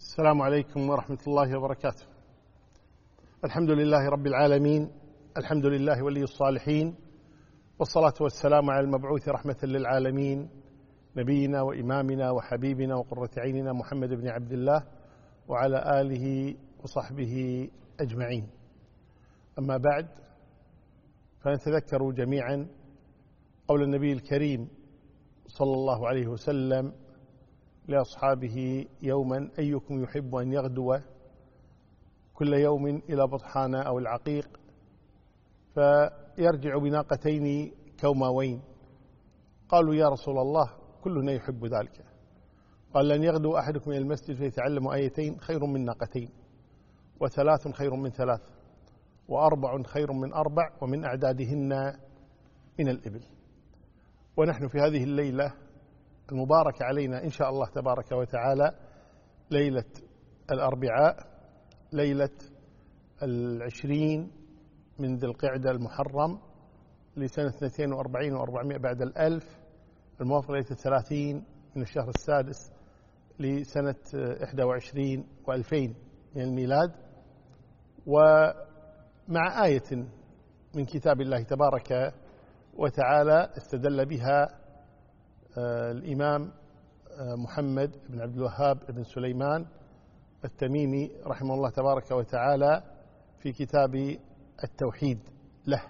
السلام عليكم ورحمة الله وبركاته. الحمد لله رب العالمين، الحمد لله ولي الصالحين، والصلاة والسلام على المبعوث رحمة للعالمين نبينا وإمامنا وحبيبنا وقرة عيننا محمد بن عبد الله وعلى آله وصحبه أجمعين. أما بعد، فنتذكر جميعا قول النبي الكريم صلى الله عليه وسلم لأصحابه يوما: أيكم يحب أن يغدو كل يوم إلى بطحان أو العقيق فيرجع بناقتين كوماوين؟ قالوا: يا رسول الله، كلنا يحب ذلك. قال: لن يغدو أحدكم إلى المسجد فيتعلم آيتين خير من ناقتين، وثلاث خير من ثلاث، وأربع خير من أربع، ومن أعدادهن من الإبل. ونحن في هذه الليلة المبارك علينا إن شاء الله تبارك وتعالى، ليلة الأربعاء، ليلة 20 من ذي القعدة المحرم لسنة 42 و400 بعد الألف، الموافق ليلة 30 من الشهر السادس لسنة 21 و2000 من الميلاد، ومع آية من كتاب الله تبارك وتعالى استدل بها الإمام محمد بن عبد الوهاب بن سليمان التميمي رحمه الله تبارك وتعالى في كتاب التوحيد له.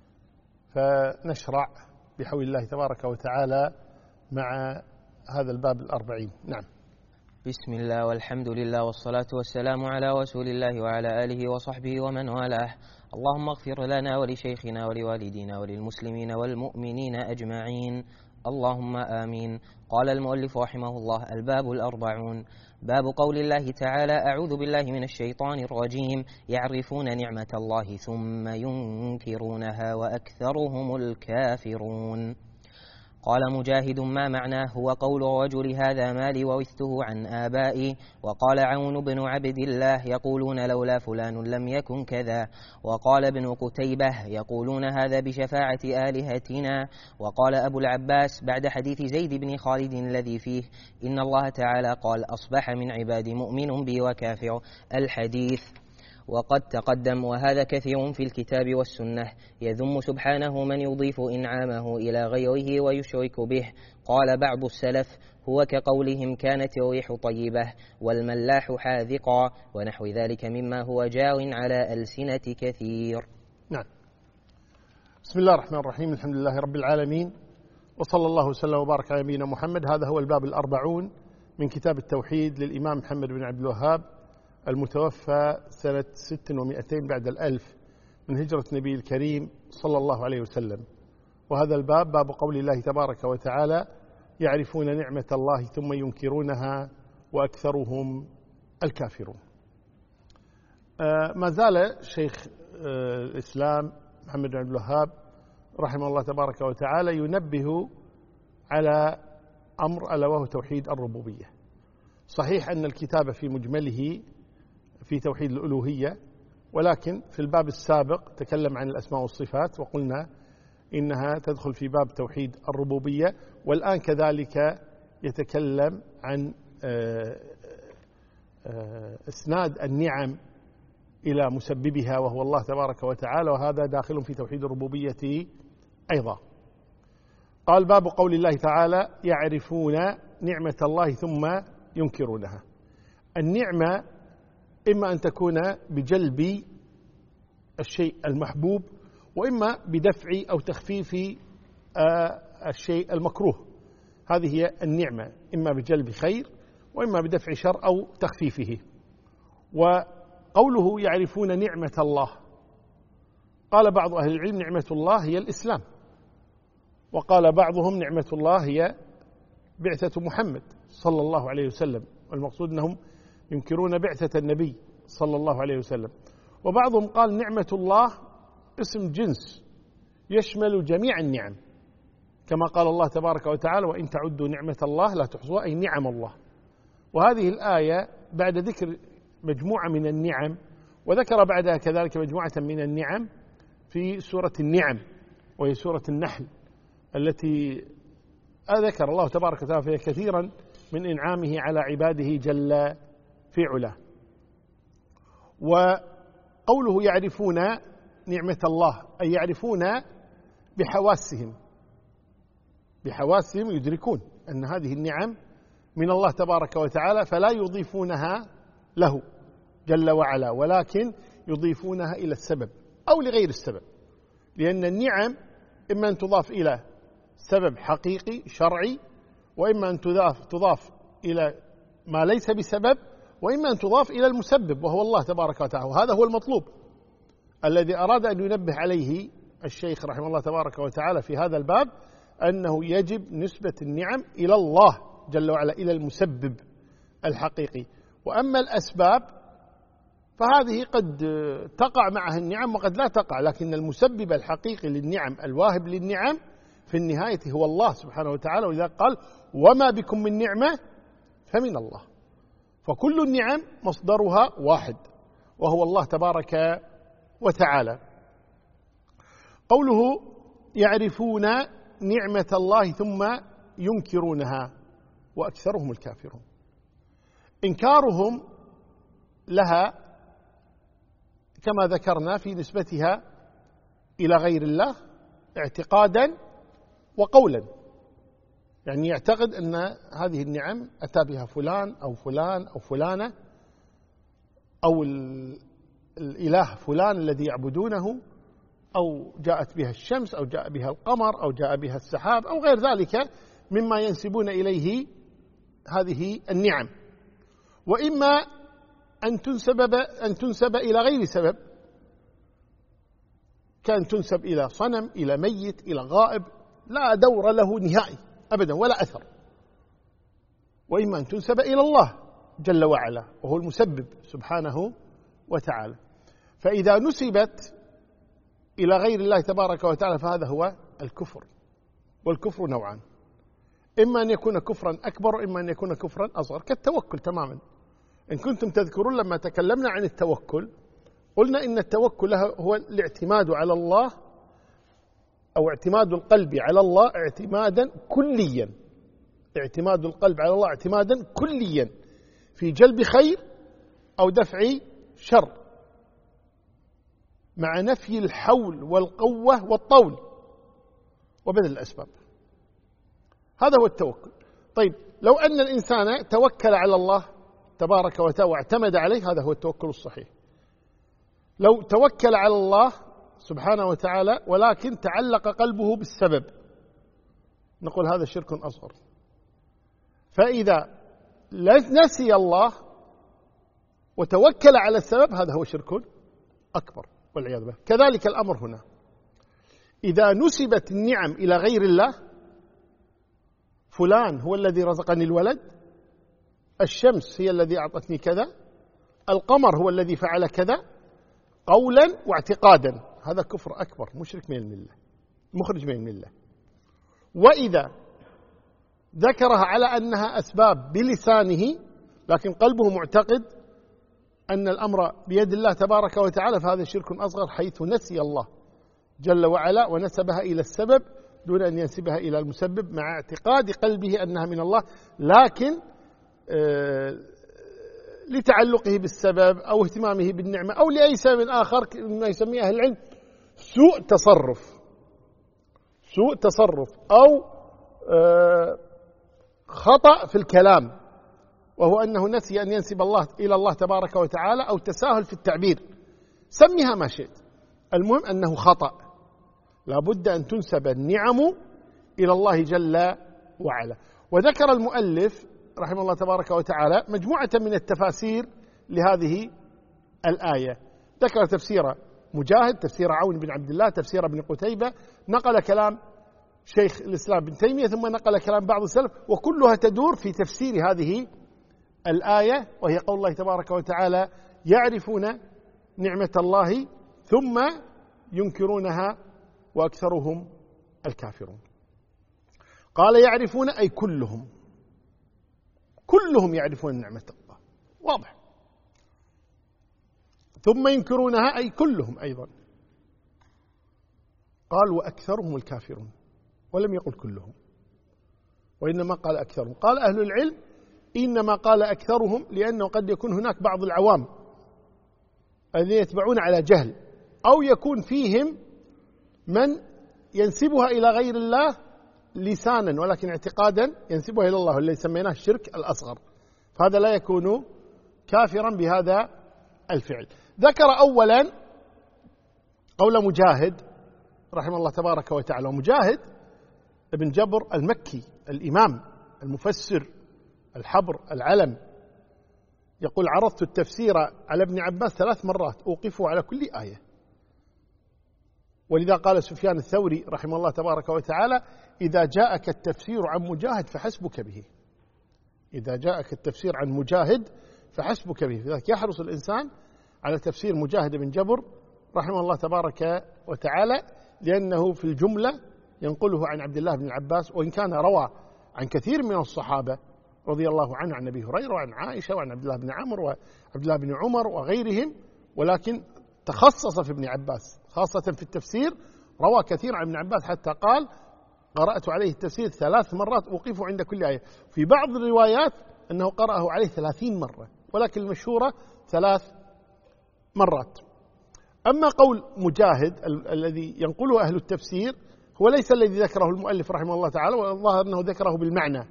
فنشرع بحول الله تبارك وتعالى مع هذا الباب 40. نعم. بسم الله والحمد لله والصلاة والسلام على رسول الله وعلى آله وصحبه ومن والاه. اللهم اغفر لنا ولشيخنا ولوالدينا وللمسلمين والمؤمنين أجمعين، اللهم آمين. قال المؤلف رحمه الله: الباب 40، باب قول الله تعالى: أعوذ بالله من الشيطان الرجيم، يعرفون نعمة الله ثم ينكرونها وأكثرهم الكافرون. قال مجاهد: ما معناه؟ هو قول الرجل: هذا مالي وورثته عن آبائي. وقال عون بن عبد الله: يقولون لولا فلان لم يكن كذا. وقال ابن قتيبة: يقولون هذا بشفاعة آلهتنا. وقال أبو العباس بعد حديث زيد بن خالد الذي فيه: إن الله تعالى قال: أصبح من عبادي مؤمن بي وكافر، الحديث. وقد تقدم، وهذا كثير في الكتاب والسنة، يذم سبحانه من يضيف إنعامه إلى غيره ويشرك به. قال بعض السلف: هو كقولهم: كانت الريح طيبة والملاح حاذقا، ونحو ذلك مما هو جار على ألسنة كثير. نعم. بسم الله الرحمن الرحيم، الحمد لله رب العالمين، وصلى الله وسلم وبارك على نبينا محمد. هذا هو الباب 40 من كتاب التوحيد للإمام محمد بن عبد الوهاب المتوفى سنة 600 بعد الألف من هجرة النبي الكريم صلى الله عليه وسلم. وهذا الباب باب قول الله تبارك وتعالى: يعرفون نعمة الله ثم ينكرونها وأكثرهم الكافرون. ما زال شيخ الإسلام محمد بن عبد الوهاب رحمه الله تبارك وتعالى ينبه على أمر ألا وهو توحيد الربوبية. صحيح أن الكتاب في مجمله في توحيد الألوهية، ولكن في الباب السابق تكلم عن الأسماء والصفات وقلنا إنها تدخل في باب توحيد الربوبية، والآن كذلك يتكلم عن إسناد النعم إلى مسببها وهو الله تبارك وتعالى، وهذا داخل في توحيد الربوبية أيضا. قال: باب قول الله تعالى: يعرفون نعمة الله ثم ينكرونها. النعمة إما أن تكون بجلب الشيء المحبوب، وإما بدفع أو تخفيف الشيء المكروه. هذه هي النعمة، إما بجلب خير وإما بدفع شر أو تخفيفه. وقوله يعرفون نعمة الله، قال بعض أهل العلم: نعمة الله هي الإسلام. وقال بعضهم: نعمة الله هي بعثة محمد صلى الله عليه وسلم، والمقصود أنهم ينكرون بعثة النبي صلى الله عليه وسلم. وبعضهم قال: نعمة الله اسم جنس يشمل جميع النعم، كما قال الله تبارك وتعالى: وإن تعدوا نعمة الله لا تحصوها، أي نعم الله. وهذه الآية بعد ذكر مجموعة من النعم، وذكر بعدها كذلك مجموعة من النعم في سورة النعم، وهي سورة النحل، التي ذكر الله تبارك وتعالى فيها كثيرا من إنعامه على عباده جل في علاه. وقوله يعرفون نعمة الله أي يعرفون بحواسهم يدركون أن هذه النعم من الله تبارك وتعالى، فلا يضيفونها له جل وعلا، ولكن يضيفونها إلى السبب أو لغير السبب، لأن النعم إما أن تضاف إلى سبب حقيقي شرعي، وإما أن تضاف إلى ما ليس بسبب، وإما أن تضاف إلى المسبب وهو الله تبارك وتعالى. وهذا هو المطلوب الذي أراد أن ينبه عليه الشيخ رحمه الله تبارك وتعالى في هذا الباب، أنه يجب نسبة النعم إلى الله جل وعلا، إلى المسبب الحقيقي. وأما الأسباب فهذه قد تقع معها النعم وقد لا تقع، لكن المسبب الحقيقي للنعم الواهب للنعم في النهاية هو الله سبحانه وتعالى، ولذا قال وما بكم من نعمة فمن الله. فكل النعم مصدرها واحد وهو الله تبارك وتعالى. قوله يعرفون نعمة الله ثم ينكرونها وأكثرهم الكافرون، إنكارهم لها كما ذكرنا في نسبتها إلى غير الله اعتقادا وقولا، يعني يعتقد أن هذه النعم أتى بها فلان أو فلان أو فلانة، أو الإله فلان الذي يعبدونه، أو جاءت بها الشمس أو جاء بها القمر أو جاء بها السحاب أو غير ذلك مما ينسبون إليه هذه النعم. وإما أن تنسب إلى غير سبب، كان تنسب إلى صنم، إلى ميت، إلى غائب لا دور له نهائي أبدا ولا أثر. وإما أن تنسب إلى الله جل وعلا وهو المسبب سبحانه وتعالى. فإذا نسبت إلى غير الله تبارك وتعالى فهذا هو الكفر. والكفر نوعان، إما أن يكون كفرا أكبر وإما أن يكون كفرا أصغر، كالتوكل تماما. إن كنتم تذكرون لما تكلمنا عن التوكل قلنا إن التوكل هو الاعتماد على الله، أو اعتماد القلب على الله اعتمادا كليا، اعتماد القلب على الله اعتمادا كليا في جلب خير أو دفع شر، مع نفي الحول والقوة والطول وبذل الأسباب. هذا هو التوكل. طيب لو أن الإنسان توكل على الله تبارك وتعالى واعتمد عليه، هذا هو التوكل الصحيح. لو توكل على الله سبحانه وتعالى ولكن تعلق قلبه بالسبب، نقول هذا شرك أصغر. فإذا نسي الله وتوكل على السبب هذا هو شرك أكبر والعياذ بالله. كذلك الأمر هنا، إذا نسبت النعم إلى غير الله، فلان هو الذي رزقني الولد، الشمس هي الذي أعطتني كذا، القمر هو الذي فعل كذا، قولا واعتقادا، هذا كفر أكبر مشرك من الملة، مخرج من الملة. وإذا ذكرها على أنها أسباب بلسانه لكن قلبه معتقد أن الأمر بيد الله تبارك وتعالى، فهذا شرك أصغر، حيث نسي الله جل وعلا ونسبها إلى السبب دون أن ينسبها إلى المسبب، مع اعتقاد قلبه أنها من الله، لكن لتعلقه بالسبب أو اهتمامه بالنعمة أو لأي سبب آخر مما يسميه أهل العلم سوء تصرف أو خطأ في الكلام، وهو أنه نسي أن ينسب الله إلى الله تبارك وتعالى، أو تساهل في التعبير، سميها ما شئت، المهم أنه خطأ. لابد أن تنسب النعم إلى الله جل وعلا. وذكر المؤلف رحمه الله تبارك وتعالى مجموعة من التفاسير لهذه الآية، ذكر تفسير مجاهد، تفسير عون بن عبد الله، تفسير ابن قتيبة، نقل كلام شيخ الإسلام بن تيمية، ثم نقل كلام بعض السلف، وكلها تدور في تفسير هذه الآية، وهي قول الله تبارك وتعالى يعرفون نعمة الله ثم ينكرونها وأكثرهم الكافرون. قال يعرفون أي كلهم يعرفون نعمة الله، واضح. ثم ينكرونها أي كلهم أيضا. قال وأكثرهم الكافرون، ولم يقل كلهم، وإنما قال أكثرهم. قال أهل العلم إنما قال أكثرهم لأنه قد يكون هناك بعض العوام الذين يتبعون على جهل، أو يكون فيهم من ينسبها إلى غير الله لسانا ولكن اعتقادا ينسبها إلى الله، اللي سميناه الشرك الأصغر، فهذا لا يكون كافرا بهذا الفعل. ذكر أولا قول مجاهد رحمه الله تبارك وتعالى. ومجاهد ابن جبر المكي الإمام المفسر الحبر العلم يقول: عرضت التفسير على ابن عباس 3 مرات أوقفه على كل آية. ولذا قال سفيان الثوري رحمه الله تبارك وتعالى: إذا جاءك التفسير عن مجاهد فحسبك به. إذا جاءك التفسير عن مجاهد فحسبك به. لذلك يحرص الإنسان على تفسير مجاهد بن جبر رحمه الله تبارك وتعالى، لأنه في الجملة ينقله عن عبد الله بن العباس، وإن كان روى عن كثير من الصحابة رضي الله عنه، عن أبي هريرة وعن عائشة وعن عبد الله بن عمرو وعبد الله بن عمر وغيرهم، ولكن تخصص في ابن عباس خاصة في التفسير، روى كثير عن ابن عباس حتى قال: قرأت عليه التفسير 3 مرات أوقفه عند كل آية. في بعض الروايات أنه قرأه عليه 30 مرة، ولكن المشهورة 3 مرات. أما قول مجاهد الذي ينقله أهل التفسير هو ليس الذي ذكره المؤلف رحمه الله تعالى، والظاهر أنه ذكره بالمعنى.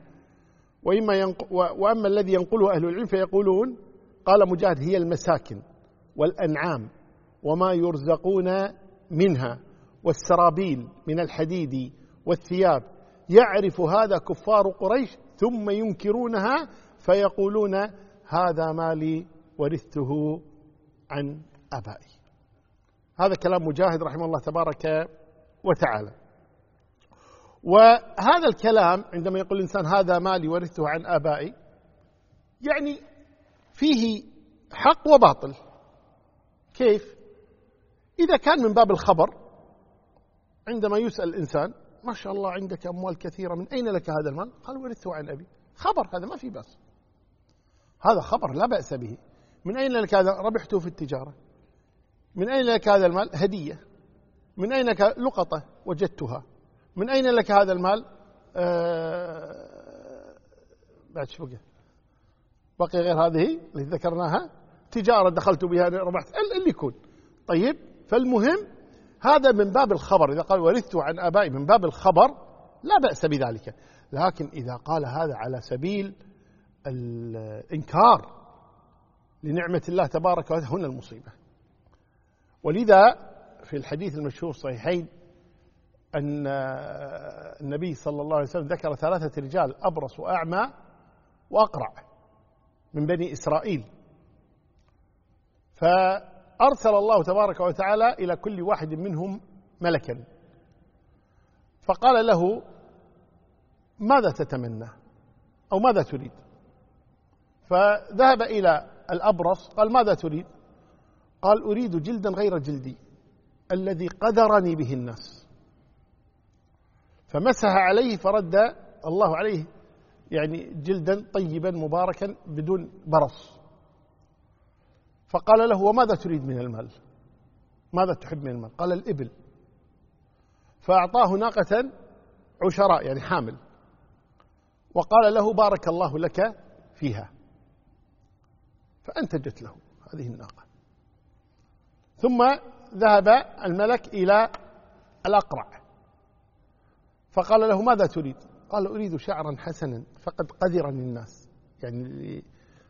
وأما الذي ينقله أهل العلم فيقولون: قال مجاهد: هي المساكن والأنعام وما يرزقون منها والسرابيل من الحديد والثياب، يعرف هذا كفار قريش ثم ينكرونها فيقولون: هذا مالي ورثته عن آبائي. هذا كلام مجاهد رحمه الله تبارك وتعالى. وهذا الكلام عندما يقول الإنسان هذا مالي ورثته عن آبائي، يعني فيه حق وباطل. كيف؟ إذا كان من باب الخبر، عندما يسأل الإنسان: ما شاء الله عندك أموال كثيرة، من أين لك هذا المال؟ قال: ورثته عن أبي. خبر، هذا ما في بأس، هذا خبر لا بأس به. من أين لك هذا؟ ربحته في التجارة. من أين لك هذا المال؟ هدية. من أين لك؟ لقطة وجدتها. من أين لك هذا المال؟ بعد شو بقي غير هذه اللي ذكرناها؟ تجارة دخلت بها ربحت، اللي يكون. طيب، فالمهم هذا من باب الخبر. إذا قال ورثته عن آبائي من باب الخبر لا بأس بذلك. لكن إذا قال هذا على سبيل الإنكار لنعمة الله تبارك وتعالى، هنا المصيبة. ولذا في الحديث المشهور الصحيحين أن النبي صلى الله عليه وسلم ذكر 3 رجال: أبرص وأعمى وأقرع من بني إسرائيل، فأرسل الله تبارك وتعالى إلى كل واحد منهم ملكا، فقال له: ماذا تتمنى أو ماذا تريد؟ فذهب إلى الأبرص قال: ماذا تريد؟ قال: أريد جلدا غير جلدي الذي قدرني به الناس. فمسح عليه فرد الله عليه يعني جلدا طيبا مباركا بدون برص. فقال له: وماذا تريد من المال؟ ماذا تحب من المال؟ قال: الإبل. فأعطاه ناقة عشراء يعني حامل، وقال له: بارك الله لك فيها. فأنتجت له هذه الناقة. ثم ذهب الملك إلى الأقرع فقال له: ماذا تريد؟ قال: أريد شعرا حسنا فقد قذرني الناس. يعني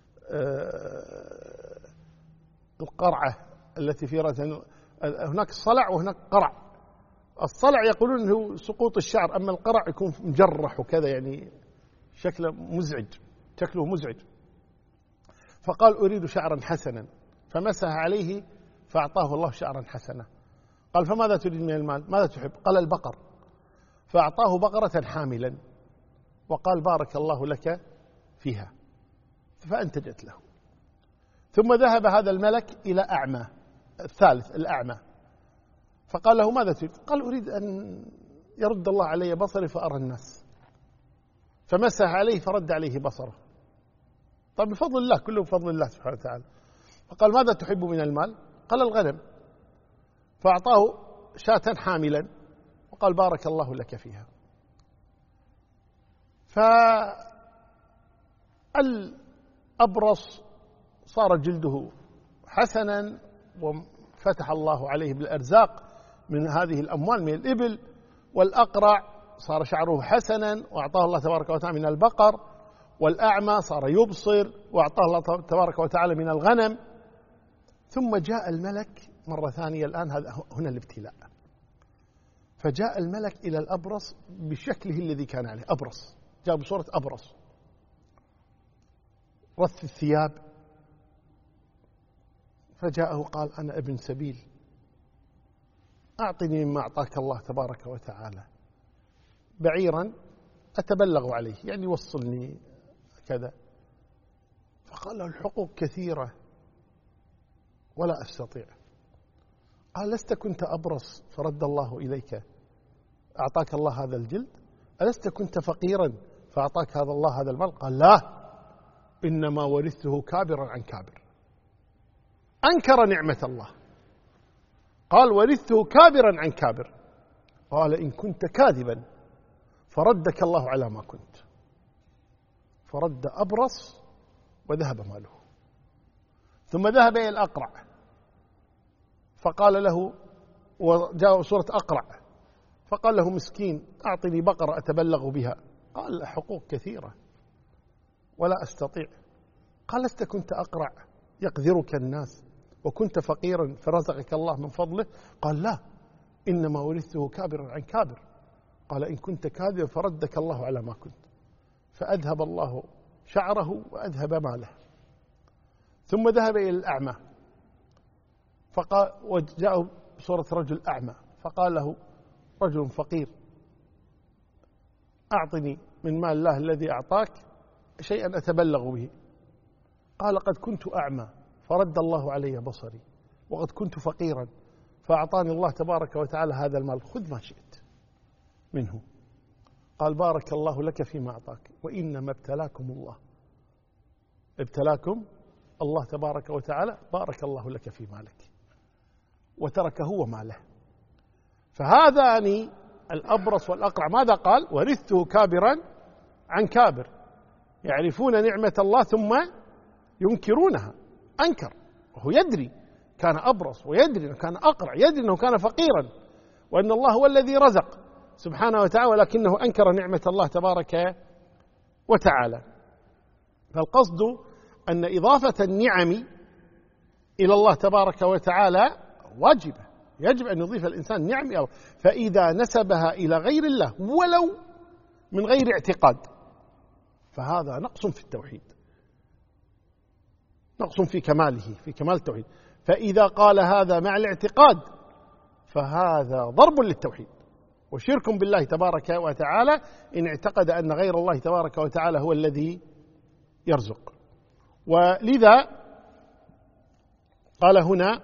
القرعة التي في رأسه، هناك صلع وهناك قرع. الصلع يقولون أنه سقوط الشعر، أما القرع يكون مجرح وكذا، يعني شكله مزعج. فقال: أريد شعرا حسنا. فمسح عليه فأعطاه الله شعرا حسنا. قال: فماذا تريد من المال؟ ماذا تحب؟ قال: البقر. فأعطاه بقرة حاملا وقال: بارك الله لك فيها. فأنتجت له. ثم ذهب هذا الملك إلى أعمى الثالث، الأعمى، فقال له: ماذا تريد؟ قال: أريد أن يرد الله علي بصري فأرى الناس. فمسح عليه فرد عليه بصره. طيب، بفضل الله، كله بفضل الله سبحانه وتعالى. فقال: ماذا تحب من المال؟ قال: الغنم. فأعطاه شاة حاملا وقال: بارك الله لك فيها. فأتى الأبرص صار جلده حسنا وفتح الله عليه بالأرزاق من هذه الأموال من الإبل، والأقرع صار شعره حسنا وأعطاه الله تبارك وتعالى من البقر، والأعمى صار يبصر وأعطاه الله تبارك وتعالى من الغنم. ثم جاء الملك مرة ثانية، الآن هنا الابتلاء، فجاء الملك إلى الأبرص بشكله الذي كان عليه، أبرص، جاء بصورة أبرص، رث الثياب، فجاءه قال: أنا ابن سبيل، أعطني مما أعطاك الله تبارك وتعالى، بعيرا أتبلغ عليه، يعني وصلني كذا. فقال له: الحقوق كثيرة ولا أستطيع. قال: لست كنت أبرص فرد الله إليك أعطاك الله هذا الجلد؟ ألست كنت فقيرا فأعطاك هذا الله هذا المال؟ قال: لا، إنما ورثته كابرا عن كابر. أنكر نعمة الله، قال: ورثته كابرا عن كابر. قال: إن كنت كاذبا فردك الله على ما كنت. فرد أبرص وذهب ماله. ثم ذهب إلى الأقرع فقال له، وجاء صورة أقرع، فقال له: مسكين، أعطني بقرة أتبلغ بها. قال: حقوق كثيرة ولا أستطيع. قال: لست كنت أقرع يقذرك الناس وكنت فقيرا فرزقك الله من فضله؟ قال: لا، إنما ورثته كابرا عن كابر. قال: إن كنت كاذبا فردك الله على ما كنت. فأذهب الله شعره وأذهب ماله. ثم ذهب إلى الأعمى فقال، وجاء بصورة رجل أعمى، فقال له رجل فقير: أعطني من مال الله الذي أعطاك شيئا أتبلغ به. قال: قد كنت أعمى فرد الله علي بصري، وقد كنت فقيرا فأعطاني الله تبارك وتعالى هذا المال، خذ ما شئت منه. قال: بارك الله لك فيما أعطاك، وإنما ابتلاكم الله، ابتلاكم الله تبارك وتعالى، بارك الله لك في مالك، وترك هو ماله. فهذان الأبرص والأقرع ماذا قال؟ ورثته كابرا عن كابر، يعرفون نعمة الله ثم ينكرونها. أنكر وهو يدري كان أبرص، ويدري أنه كان أقرع، يدري أنه كان فقيرا، وأن الله هو الذي رزق سبحانه وتعالى، ولكنه أنكر نعمة الله تبارك وتعالى. فالقصد أن إضافة النعم إلى الله تبارك وتعالى واجبة، يجب أن يضيف الإنسان نعم، فإذا نسبها إلى غير الله ولو من غير اعتقاد فهذا نقص في التوحيد، نقص في كماله، في كمال التوحيد. فإذا قال هذا مع الاعتقاد فهذا ضرب للتوحيد وشرك بالله تبارك وتعالى، إن اعتقد أن غير الله تبارك وتعالى هو الذي يرزق. ولذا قال هنا: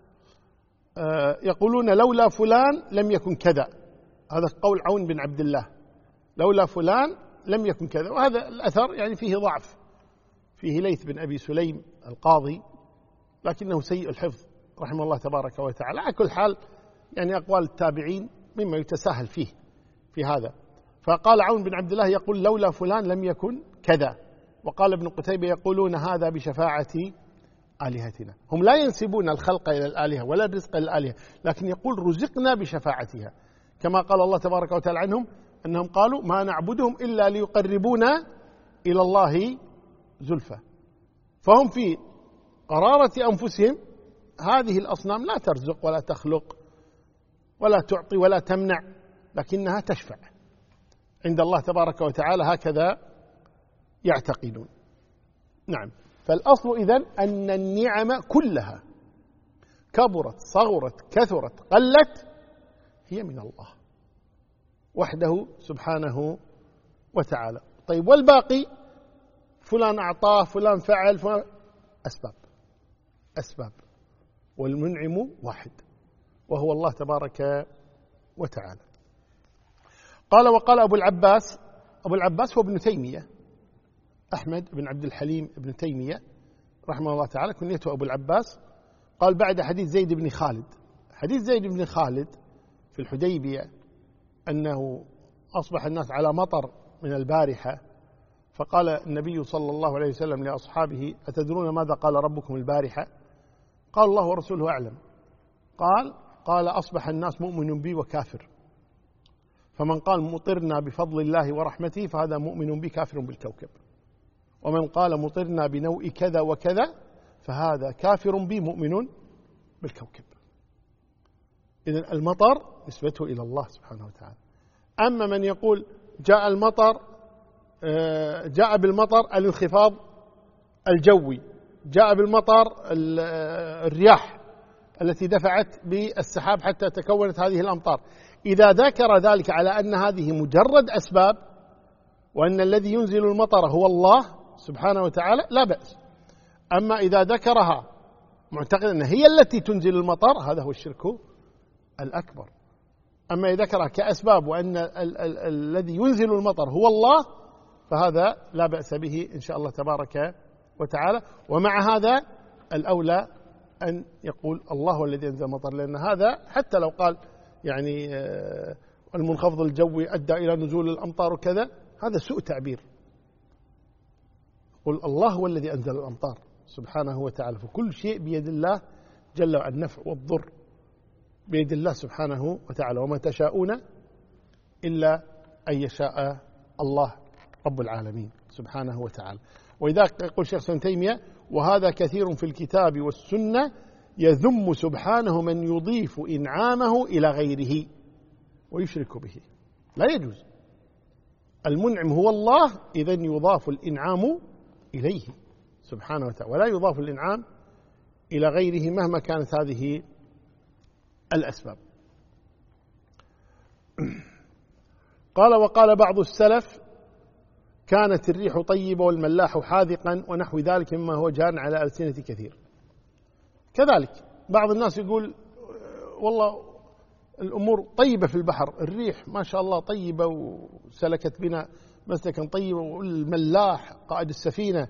يقولون لولا فلان لم يكن كذا. هذا قول عون بن عبد الله، لولا فلان لم يكن كذا. وهذا الأثر يعني فيه ضعف، فيه ليث بن أبي سليم القاضي، لكنه سيء الحفظ رحمه الله تبارك وتعالى. على كل حال يعني أقوال التابعين مما يتساهل فيه في هذا. فقال عون بن عبد الله يقول: لولا فلان لم يكن كذا. وقال ابن قتيبة: يقولون هذا بشفاعة آلهتنا. هم لا ينسبون الخلق إلى الآلهة ولا الرزق إلى الآلهة، لكن يقول رزقنا بشفاعتها، كما قال الله تبارك وتعالى عنهم أنهم قالوا: ما نعبدهم إلا ليقربونا إلى الله زلفى. فهم في قرارة أنفسهم هذه الأصنام لا ترزق ولا تخلق ولا تعطي ولا تمنع، لكنها تشفع عند الله تبارك وتعالى، هكذا يعتقدون. نعم. فالأصل إذن أن النعم كلها كبرت صغرت كثرت قلت هي من الله وحده سبحانه وتعالى. طيب، والباقي فلان أعطاه، فلان فعل، فلان، أسباب، والمنعم واحد وهو الله تبارك وتعالى. قال: وقال أبو العباس هو ابن تيمية، أحمد بن عبد الحليم بن تيمية رحمه الله تعالى، كنيته أبو العباس. قال: بعد حديث زيد بن خالد. حديث زيد بن خالد في الحديبية أنه أصبح الناس على مطر من البارحة، فقال النبي صلى الله عليه وسلم لأصحابه: أتدرون ماذا قال ربكم البارحة؟ قال: الله ورسوله أعلم. قال: أصبح الناس مؤمن بي وكافر، فمن قال مطرنا بفضل الله ورحمته فهذا مؤمن بي كافر بالكوكب، ومن قال مطرنا بنوء كذا وكذا فهذا كافر بي مؤمن بالكوكب. إذن المطر نسبته إلى الله سبحانه وتعالى. أما من يقول جاء المطر، جاء بالمطر الانخفاض الجوي، جاء بالمطر الرياح التي دفعت بالسحاب حتى تكونت هذه الأمطار، إذا ذكر ذلك على أن هذه مجرد أسباب وأن الذي ينزل المطر هو الله سبحانه وتعالى لا بأس. أما إذا ذكرها معتقد أن هي التي تنزل المطر هذا هو الشرك الأكبر. أما إذا ذكرها كأسباب وأن الذي ينزل المطر هو الله فهذا لا بأس به إن شاء الله تبارك وتعالى. ومع هذا الأولى أن يقول الله هو الذي أنزل المطر، لأن هذا حتى لو قال يعني المنخفض الجوي أدى إلى نزول الأمطار وكذا، هذا سوء تعبير. قل الله هو الذي أنزل الأمطار سبحانه وتعالى، فكل شيء بيد الله جل وعلا، النفع والضر بيد الله سبحانه وتعالى، وما تشاءون إلا أن يشاء الله رب العالمين سبحانه وتعالى. وإذا يقول شيخ ابن تيمية: وهذا كثير في الكتاب والسنة يذم سبحانه من يضيف إنعامه إلى غيره ويشرك به. لا يجوز. المنعم هو الله، إذن يضاف الإنعام إليه سبحانه وتعالى، ولا يضاف الإنعام إلى غيره مهما كانت هذه الأسباب. قال: وقال بعض السلف: كانت الريح طيبة والملاح حاذقا ونحو ذلك مما هو جار على ألسنة كثير. كذلك بعض الناس يقول: والله الأمور طيبة في البحر، الريح ما شاء الله طيبة وسلكت بنا مسلكا طيبا، والملاح قائد السفينة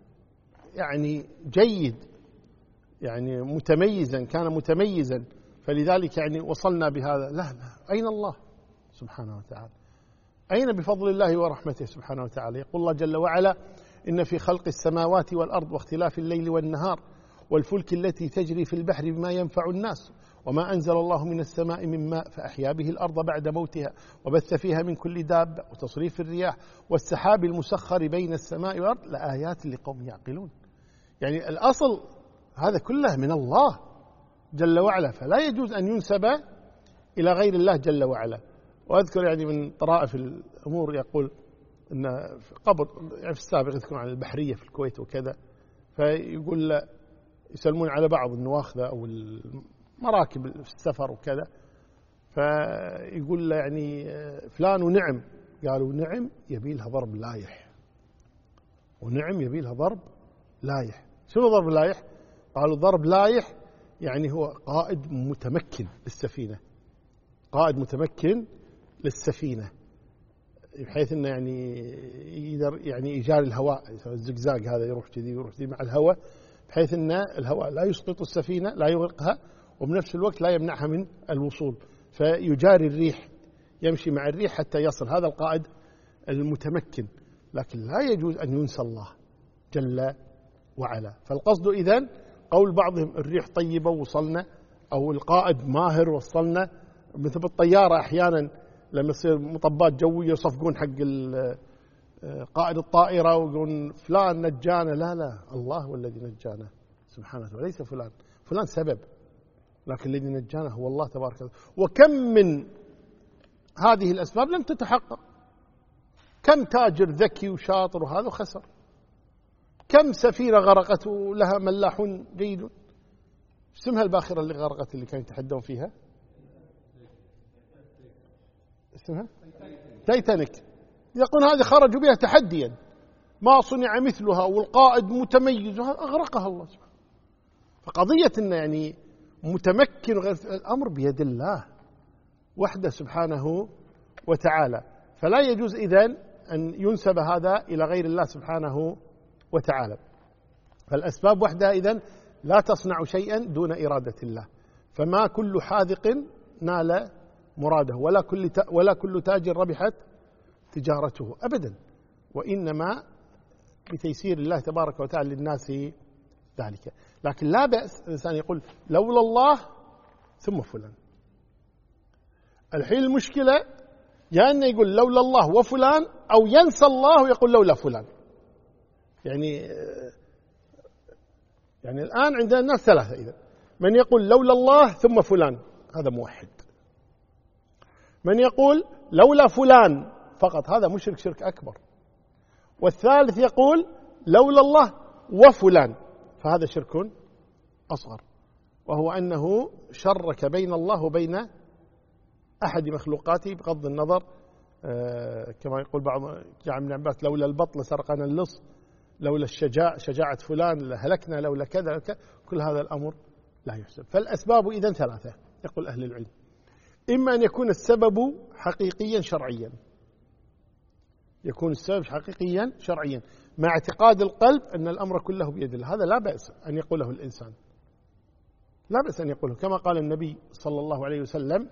يعني جيد، يعني متميزا، كان متميزا، فلذلك يعني وصلنا بهذا. لا، أين الله سبحانه وتعالى؟ أين بفضل الله ورحمته سبحانه وتعالى؟ يقول الله جل وعلا: إن في خلق السماوات والأرض واختلاف الليل والنهار والفلك التي تجري في البحر بما ينفع الناس وما أنزل الله من السماء من ماء فأحيا به الأرض بعد موتها وبث فيها من كل دابة وتصريف الرياح والسحاب المسخر بين السماء والأرض لآيات لقوم يعقلون. يعني الأصل هذا كله من الله جل وعلا، فلا يجوز أن ينسب إلى غير الله جل وعلا. وأذكر يعني من طرائف الأمور يقول أن في قبر يعني في السابق يذكرون عن البحرية في الكويت وكذا، فيقول يسلمون على بعض النواخذة أو المراكب في السفر وكذا، فيقول له يعني فلان ونعم، قالوا نعم يبي لها ضرب لايح، ونعم يبي لها ضرب لايح. شنو ضرب لايح؟ قالوا ضرب لايح يعني هو قائد متمكن للسفينة، قائد متمكن للسفينة بحيث انه يعني يقدر يعني يجاري الهواء، الزقزاق هذا يروح كذي ويروح كذي مع الهواء، بحيث ان الهواء لا يسقط السفينة لا يغرقها، وبنفس الوقت لا يمنعها من الوصول، فيجاري الريح، يمشي مع الريح حتى يصل. هذا القائد المتمكن. لكن لا يجوز أن ينسى الله جل وعلا. فالقصد إذن قول بعضهم الريح طيبة وصلنا، أو القائد ماهر وصلنا، مثل بالطيارة أحيانا لما يصير مطبات جوية يصفقون حق قائد الطائرة ويقولون فلان نجانا. لا، الله هو الذي نجانا سبحانه وتعالى، وليس فلان سبب، لكن الذي نجانا هو الله تبارك وتعالى. وكم من هذه الأسباب لم تتحقق، كم تاجر ذكي وشاطر وهذا خسر، كم سفينة غرقت ولها ملاحون جيدون. اسمها الباخرة اللي غرقت اللي كانوا يتحدون فيها؟ اسمها تايتانيك. يقولون هذه خرجوا بها تحديا ما صنع مثلها والقائد متميز، أغرقها الله سبحانه. فقضية إنه يعني متمكن غير الأمر بيد الله وحده سبحانه وتعالى، فلا يجوز إذن أن ينسب هذا إلى غير الله سبحانه وتعالى. فالأسباب وحدها إذن لا تصنع شيئا دون إرادة الله، فما كل حاذق نال مراده، ولا كل تاجر ربحت تجارته أبدا، وإنما بتيسير الله تبارك وتعالى للناس ذلك. لكن لا بأس الإنسان يقول لولا الله ثم فلان. الحين المشكلة يا أنه يقول لولا الله وفلان، أو ينسى الله ويقول لولا فلان. يعني الآن عندنا الناس ثلاثة، إذا من يقول لولا الله ثم فلان هذا موحد، من يقول لولا فلان فقط هذا مشرك شرك أكبر، والثالث يقول لولا الله وفلان فهذا شرك أصغر، وهو أنه شرك بين الله وبين أحد مخلوقاته بغض النظر كما يقول بعض ابن عباس لولا البط لسرقنا اللص، لولا شجاعة فلان لهلكنا، لولا كذا كل هذا الأمر لا يحسب. فالأسباب إذن ثلاثة يقول أهل العلم، إما أن يكون السبب حقيقيا شرعيا، يكون السبب حقيقيا شرعيا مع اعتقاد القلب أن الأمر كله بيد الله، هذا لا بأس أن يقوله الإنسان، لا بأس أن يقوله، كما قال النبي صلى الله عليه وسلم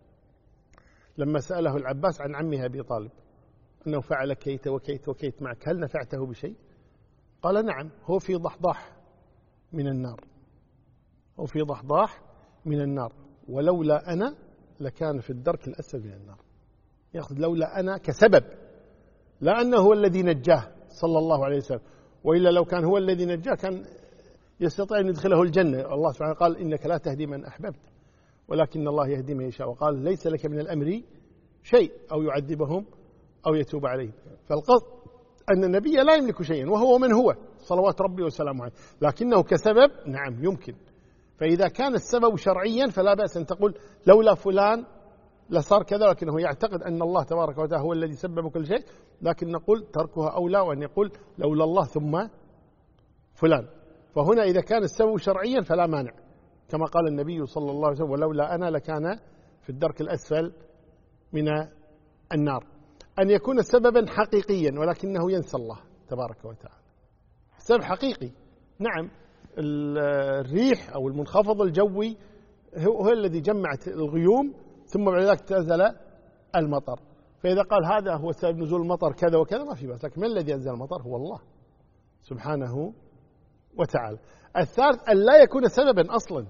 لما سأله العباس عن عمه أبي طالب أنه فعل كيت وكيت وكيت معك، هل نفعته بشيء؟ قال نعم، هو في ضحضاح من النار، هو في ضحضاح من النار، ولولا أنا لكان في الدرك الأسفل من النار. يأخذ لولا أنا كسبب، لا أنه هو الذي نجاه صلى الله عليه وسلم، وإلا لو كان هو الذي نجاه كان يستطيع أن يدخله الجنة. الله سبحانه قال إنك لا تهدي من أحببت ولكن الله يهدي من يشاء، وقال ليس لك من الأمر شيء أو يعذبهم أو يتوب عليهم. فالقصد أن النبي لا يملك شيئا وهو من هو صلوات ربي وسلامه عليه، لكنه كسبب نعم يمكن. فإذا كان السبب شرعيا فلا بأس أن تقول لولا فلان لصار كذا، لكنه يعتقد أن الله تبارك وتعالى هو الذي سبب كل شيء، لكن نقول تركها أولى، وأن يقول لولا الله ثم فلان. فهنا إذا كان السبب شرعيا فلا مانع، كما قال النبي صلى الله عليه وسلم ولولا أنا لكان في الدرك الأسفل من النار. أن يكون سببا حقيقيا ولكنه ينسى الله تبارك وتعالى، سبب حقيقي نعم، الريح أو المنخفض الجوي هو الذي جمعت الغيوم ثم بعد ذلك تنزل المطر، فإذا قال هذا هو سبب نزول المطر كذا وكذا ما في بأس، لكن من الذي أنزل المطر؟ هو الله سبحانه وتعالى. الثالث أن لا يكون سببا أصلا،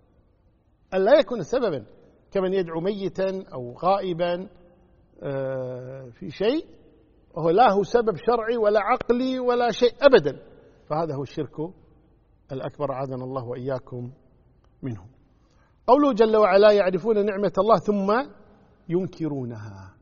أن لا يكون سببا، كمن يدعو ميتا أو غائبا في شيء وهو لا هو سبب شرعي ولا عقلي ولا شيء أبدا، فهذا هو الشرك الأكبر أعاذنا الله وإياكم منه. قوله جل وعلا يعرفون نعمة الله ثم ينكرونها.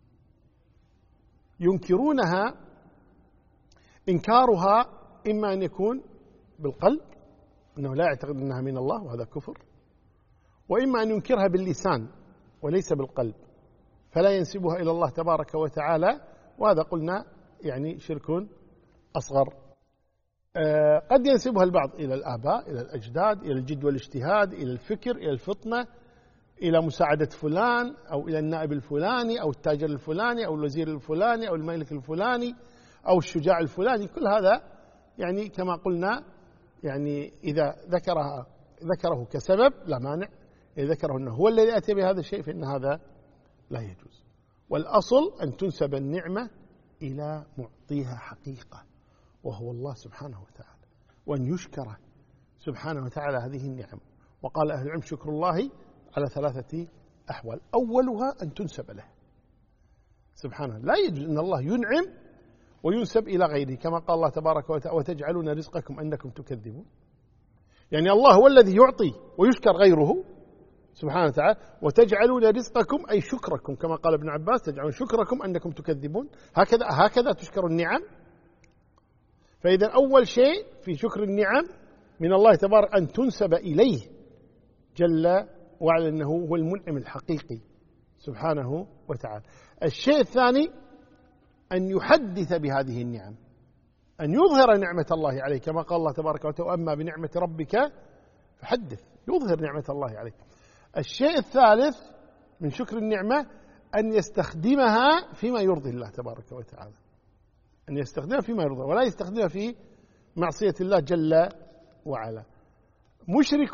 ينكرونها إنكارها إما أن يكون بالقلب أنه لا يعتقد أنها من الله وهذا كفر، وإما أن ينكرها باللسان وليس بالقلب فلا ينسبها إلى الله تبارك وتعالى، وهذا قلنا يعني شرك أصغر. قد ينسبها البعض إلى الآباء، إلى الأجداد، إلى الجد والاجتهاد، إلى الفكر، إلى الفطنة، إلى مساعدة فلان، أو إلى النائب الفلاني، أو التاجر الفلاني، أو الوزير الفلاني، أو الملك الفلاني، أو الشجاع الفلاني. كل هذا يعني كما قلنا يعني إذا ذكره كسبب لا مانع، إذا ذكره أنه هو الذي أتى بهذا الشيء فإن هذا لا يجوز. والأصل أن تنسب النعمة إلى معطيها حقيقة وهو الله سبحانه وتعالى، وأن يشكر سبحانه وتعالى هذه النعم. وقال أهل العلم شكر الله على ثلاثة أحوال، أولها أن تنسب له سبحانه، لا يجوز أن الله ينعم وينسب إلى غيره، كما قال الله تبارك وتعالى وتجعلون رزقكم أنكم تكذبون. يعني الله هو الذي يعطي ويشكر غيره سبحانه وتعالى، وتجعلون رزقكم أي شكركم، كما قال ابن عباس تجعلون شكركم أنكم تكذبون. هكذا تشكر النعم. فإذا أول شيء في شكر النعم من الله تبارك أن تنسب إليه جل وعلا أنه هو المنعم الحقيقي سبحانه وتعالى. الشيء الثاني أن يحدث بهذه النعم، أن يظهر نعمة الله عليه، كما قال الله تبارك وتعالى أما بنعمة ربك فحدث، يظهر نعمة الله عليه. الشيء الثالث من شكر النعمة أن يستخدمها فيما يرضي الله تبارك وتعالى، أن يستخدمها فيما يرضي ولا يستخدمها في معصية الله جل وعلا. مشرك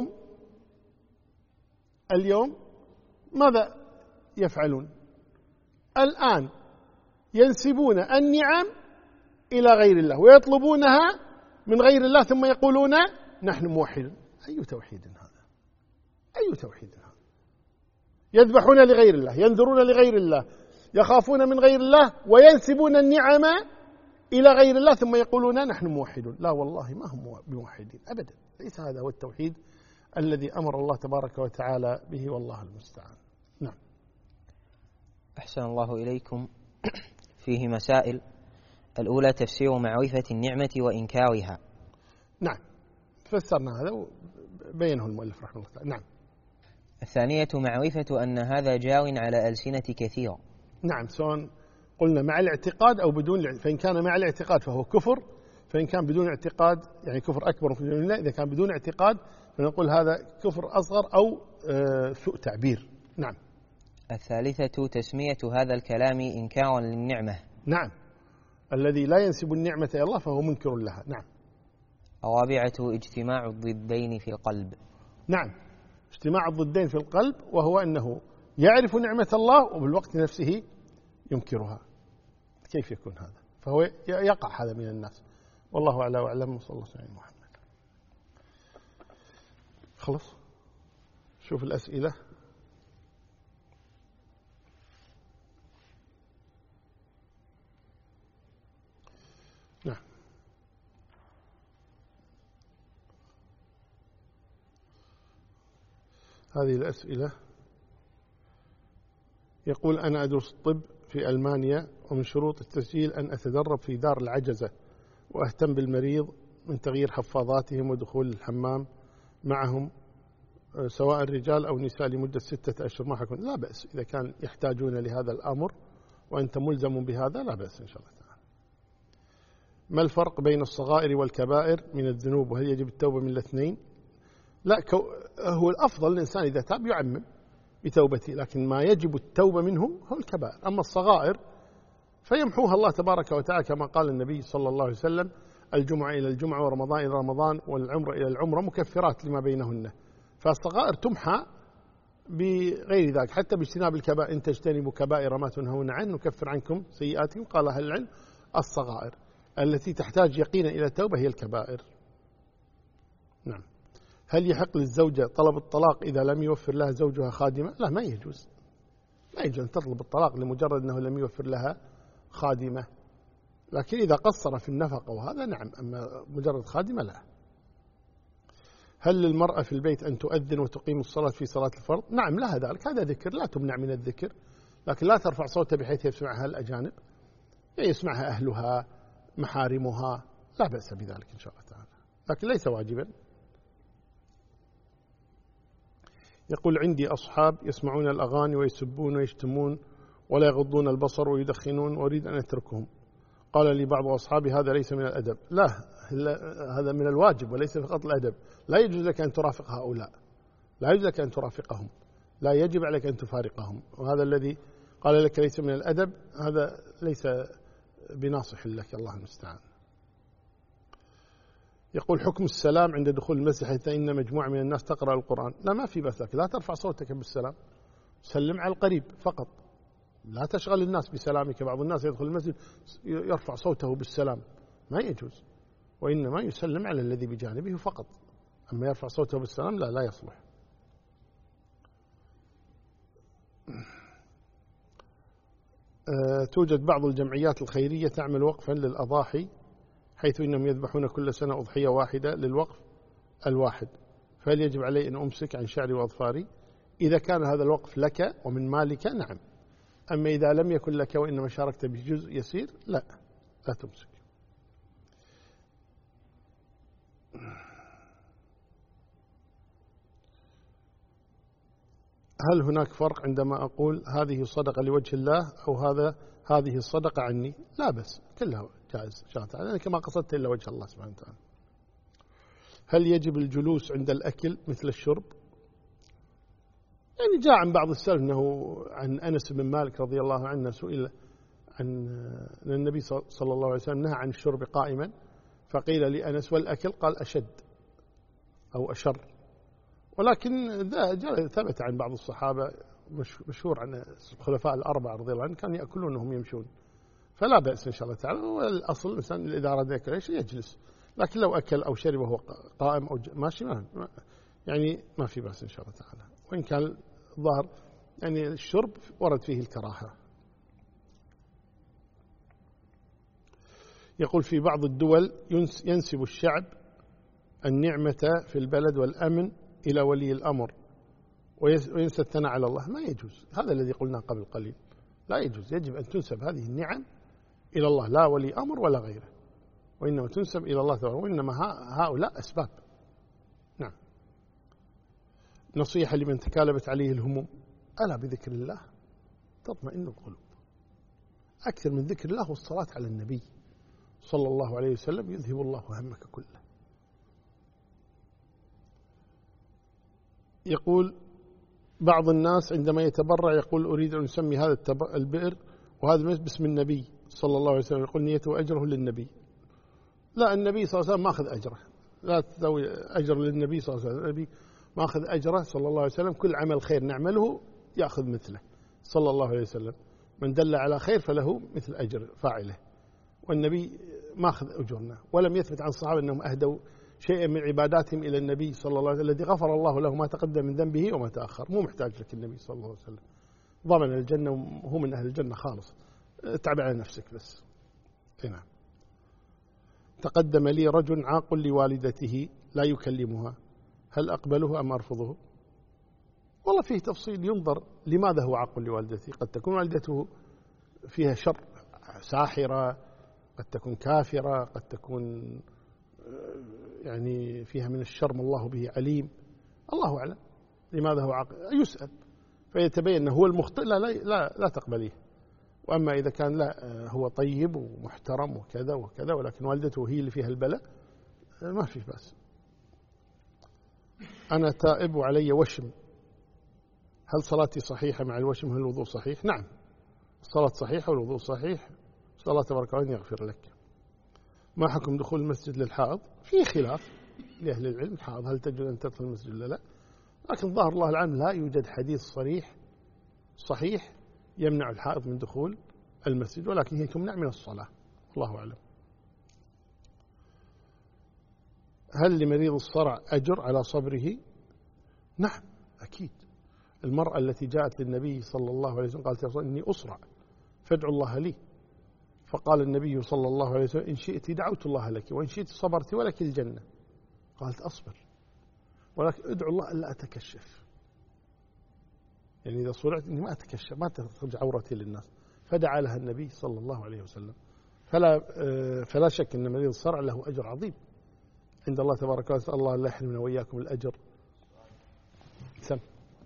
اليوم ماذا يفعلون؟ الآن ينسبون النعم إلى غير الله ويطلبونها من غير الله ثم يقولون نحن موحدون. أي توحيد هذا؟ أي توحيد هذا؟ يذبحون لغير الله، ينذرون لغير الله، يخافون من غير الله، وينسبون النعم إلى غير الله ثم يقولون نحن موحدون. لا والله ما هم بموحدين أبدا، ليس هذا هو التوحيد الذي أمر الله تبارك وتعالى به، والله المستعان. نعم. أحسن الله إليكم. فيه مسائل. الأولى تفسير معرفة النعمة وإنكارها. نعم، فسرنا هذا وبينه المؤلف رحمه الله تعالى. نعم. الثانية معرفة أن هذا جار على ألسنة كثير. نعم، سواء قلنا مع الاعتقاد أو بدون، فإن كان مع الاعتقاد فهو كفر، فإن كان بدون اعتقاد يعني كفر أكبر في دون الله. إذا كان بدون اعتقاد فنقول هذا كفر أصغر أو سوء تعبير. نعم. الثالثة تسمية هذا الكلام إنكارا للنعمة. نعم، الذي لا ينسب النعمة إلى الله فهو منكر لها. نعم. الرابعة اجتماع الضدين في القلب. نعم، اجتماع الضدين في القلب، وهو أنه يعرف نعمة الله وبالوقت نفسه ينكرها. كيف يكون هذا؟ فهو يقع هذا من الناس، والله أعلى وأعلم. وصلى الله عليه محمد. خلص، شوف الأسئلة. نعم. هذه الأسئلة. يقول أنا أدرس الطب في ألمانيا، ومن شروط التسجيل أن أتدرب في دار العجزة، وأهتم بالمريض من تغيير حفاضاتهم ودخول الحمام معهم سواء رجال أو نساء لمدة 6 أشهر. ما حكون لا بأس إذا كان يحتاجون لهذا الأمر وأنت ملزم بهذا، لا بأس إن شاء الله تعالى. ما الفرق بين الصغائر والكبائر من الذنوب، وهل يجب التوبة من الاثنين؟ لا، هو الأفضل الإنسان إذا تاب يعمم بتوبته، لكن ما يجب التوبة منه هو الكبائر. أما الصغائر فيمحوها الله تبارك وتعالى، كما قال النبي صلى الله عليه وسلم الجمعة إلى الجمعة ورمضان إلى رمضان والعمرة إلى العمرة مكفرات لما بينهن. فالصغائر تمحى بغير ذلك، حتى باجتناب الكبائر. إن تجتنبوا كبائر ما تنهون عنه نكفر عنكم سيئاتكم. قال أهل العلم الصغائر التي تحتاج يقينا إلى التوبة هي الكبائر. نعم. هل يحق للزوجة طلب الطلاق إذا لم يوفر لها زوجها خادمة؟ لا، ما يجوز. ما يجوز أن تطلب الطلاق لمجرد أنه لم يوفر لها خادمة، لكن إذا قصر في النفقة وهذا نعم، أما مجرد خادمة لا. هل للمرأة في البيت أن تؤذن وتقيم الصلاة في صلاة الفرض؟ نعم لها ذلك، هذا ذكر لا تمنع من الذكر، لكن لا ترفع صوتها بحيث يسمعها الأجانب، يسمعها أهلها محارمها، لا بأس بذلك إن شاء الله تعالى، لكن ليس واجبا. يقول عندي أصحاب يسمعون الأغاني ويسبون ويشتمون ولا يغضون البصر ويدخنون وأريد أن أتركهم. قال لي بعض أصحابي هذا ليس من الأدب. لا، هذا من الواجب وليس فقط الأدب. لا يجوز لك أن ترافق هؤلاء، لا يجوز لك أن ترافقهم، لا يجب عليك أن تفارقهم. وهذا الذي قال لك ليس من الأدب هذا ليس بناصح لك، الله المستعان. يقول حكم السلام عند دخول المسجد حيث إن مجموعة من الناس تقرأ القرآن. لا، ما في بأس لك، لا ترفع صوتك بالسلام، سلم على القريب فقط، لا تشغل الناس بسلامك. بعض الناس يدخل المسجد يرفع صوته بالسلام، ما يجوز، وإنما يسلم على الذي بجانبه فقط، أما يرفع صوته بالسلام لا يصلح. توجد بعض الجمعيات الخيرية تعمل وقفا للأضاحي، حيث إنهم يذبحون كل سنة أضحية واحدة للوقف الواحد، فهل يجب علي أن أمسك عن شعري وأظفاري؟ إذا كان هذا الوقف لك ومن مالك نعم، أما إذا لم يكن لك وإنما شاركت بجزء يسير لا تمسك. هل هناك فرق عندما أقول هذه صدقة لوجه الله أو هذه الصدقة عني؟ لا بس كلها جائز إن شاء الله تعالى، كما قصدت إلا وجه الله سبحانه وتعالى. هل يجب الجلوس عند الأكل مثل الشرب؟ يعني جاء عن بعض السلف أنه عن أنس بن مالك رضي الله عنه سئل عن النبي صلى الله عليه وسلم نهى عن الشرب قائما، فقيل لأنس والأكل؟ قال أشد أو أشر. ولكن ثبت عن بعض الصحابة مشهور عن الخلفاء الأربعة رضي الله عنهم كانوا يأكلون وهم يمشون، فلا بأس إن شاء الله تعالى. والأصل الإنسان إذا أراد يأكل أي شيء يجلس، لكن لو أكل أو شرب وهو قائم أو ماشي يعني ما في بأس إن شاء الله تعالى. وإن كان ظهر يعني الشرب ورد فيه الكراهة. يقول في بعض الدول ينسب الشعب النعمة في البلد والأمن إلى ولي الأمر وينسى الثناء على الله. ما يجوز، هذا الذي قلنا قبل قليل، لا يجوز. يجب أن تنسب هذه النعم إلى الله، لا ولي أمر ولا غيره، وإنما تنسب إلى الله تعالى، وإنما هؤلاء أسباب. نعم. نصيحة لمن تكالبت عليه الهموم: ألا بذكر الله تطمئن القلوب. أكثر من ذكر الله والصلاة على النبي صلى الله عليه وسلم يذهب الله همك كله. يقول بعض الناس عندما يتبرع يقول أريد أن أسمي هذا البئر وهذا باسم النبي صلى الله عليه وسلم، يقول نيته أجره للنبي. لا، النبي صلى الله عليه وسلم ما أخذ أجره، لا تسوي أجر للنبي صلى الله عليه وسلم. النبي ما أخذ أجره صلى الله عليه وسلم، كل عمل خير نعمله يأخذ مثله صلى الله عليه وسلم. من دل على خير فله مثل أجر فاعله، والنبي ما أخذ أجرنا. ولم يثبت عن الصحابة أنهم أهدوا شيئا من عباداتهم إلى النبي صلى الله عليه وسلم الذي غفر الله له ما تقدم من ذنبه وما تأخر. مو محتاج لك النبي صلى الله عليه وسلم، ضمن الجنة وهو من أهل الجنة خالص. تعب على نفسك بس. نعم. تقدم لي رجل عاق لوالدته لا يكلمها، هل أقبله أم أرفضه؟ والله فيه تفصيل، ينظر لماذا هو عاق لوالدته. قد تكون والدته فيها شر، ساحرة، قد تكون كافرة، قد تكون يعني فيها من الشر ما الله به عليم، الله أعلم لماذا هو عاق. يسأل فيتبين أنه هو المخطئ، لا تقبليه. وأما إذا كان لا هو طيب ومحترم وكذا وكذا ولكن والدته هي اللي فيها البلاء، ما في بأس. أنا تائب وعلي وشم، هل صلاتي صحيحة مع الوشم؟ هل الوضوء صحيح؟ نعم، الصلاة صحيحة والوضوء صحيح، صلاة تبارك وتعالى يغفر لك. ما حكم دخول المسجد للحائض؟ في خلاف لأهل العلم، الحائض هل تجوز أن تدخل المسجد ولا لا؟ لكن ظاهر الله العالم لا يوجد حديث صريح صحيح يمنع الحائض من دخول المسجد، ولكن هي تمنع من الصلاة، الله أعلم. هل لمريض الصرع أجر على صبره؟ نعم أكيد. المرأة التي جاءت للنبي صلى الله عليه وسلم قالت يا رسول إني أصرع فادعوا الله لي، فقال النبي صلى الله عليه وسلم إن شئت دعوت الله لك وإن شئت صبرت ولك الجنة. قالت أصبر ولكن ادعو الله ألا أتكشف، يعني إذا صرعت إني ما أتكشف، ما تخرج عورتي للناس. فدعا لها النبي صلى الله عليه وسلم. فلا شك أن مريض الصرع له أجر عظيم عند الله تبارك وتعالى. الله لا يحرمنا وإياكم الأجر. سم.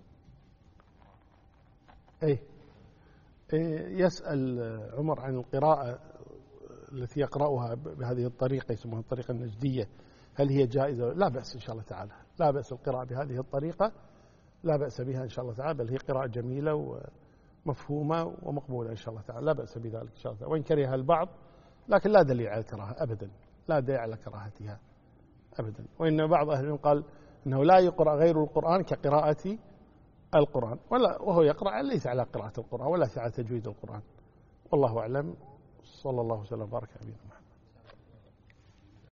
يسأل عمر عن القراءة التي يقرأها بهذه الطريقة، يسمونها الطريقة النجدية، هل هي جائزة؟ لا بأس إن شاء الله تعالى، لا بأس القراءة بهذه الطريقة، لا بأس بها إن شاء الله تعالى، بل هي قراءة جميلة ومفهومة ومقبولة إن شاء الله تعالى، لا بأس بذلك إن شاء الله تعالى. وإن كرهها البعض لكن لا دليل على الكراهة أبدا، لا دليل على كراهتها أبدا. وإن بعض أهل العلم قال أنه لا يقرأ غير القرآن كقراءة القرآن، وهو يقرأ ليس على قراءة القرآن ولا على تجويد القرآن، والله أعلم. صلى الله وسلم وبارك على نبينا محمد.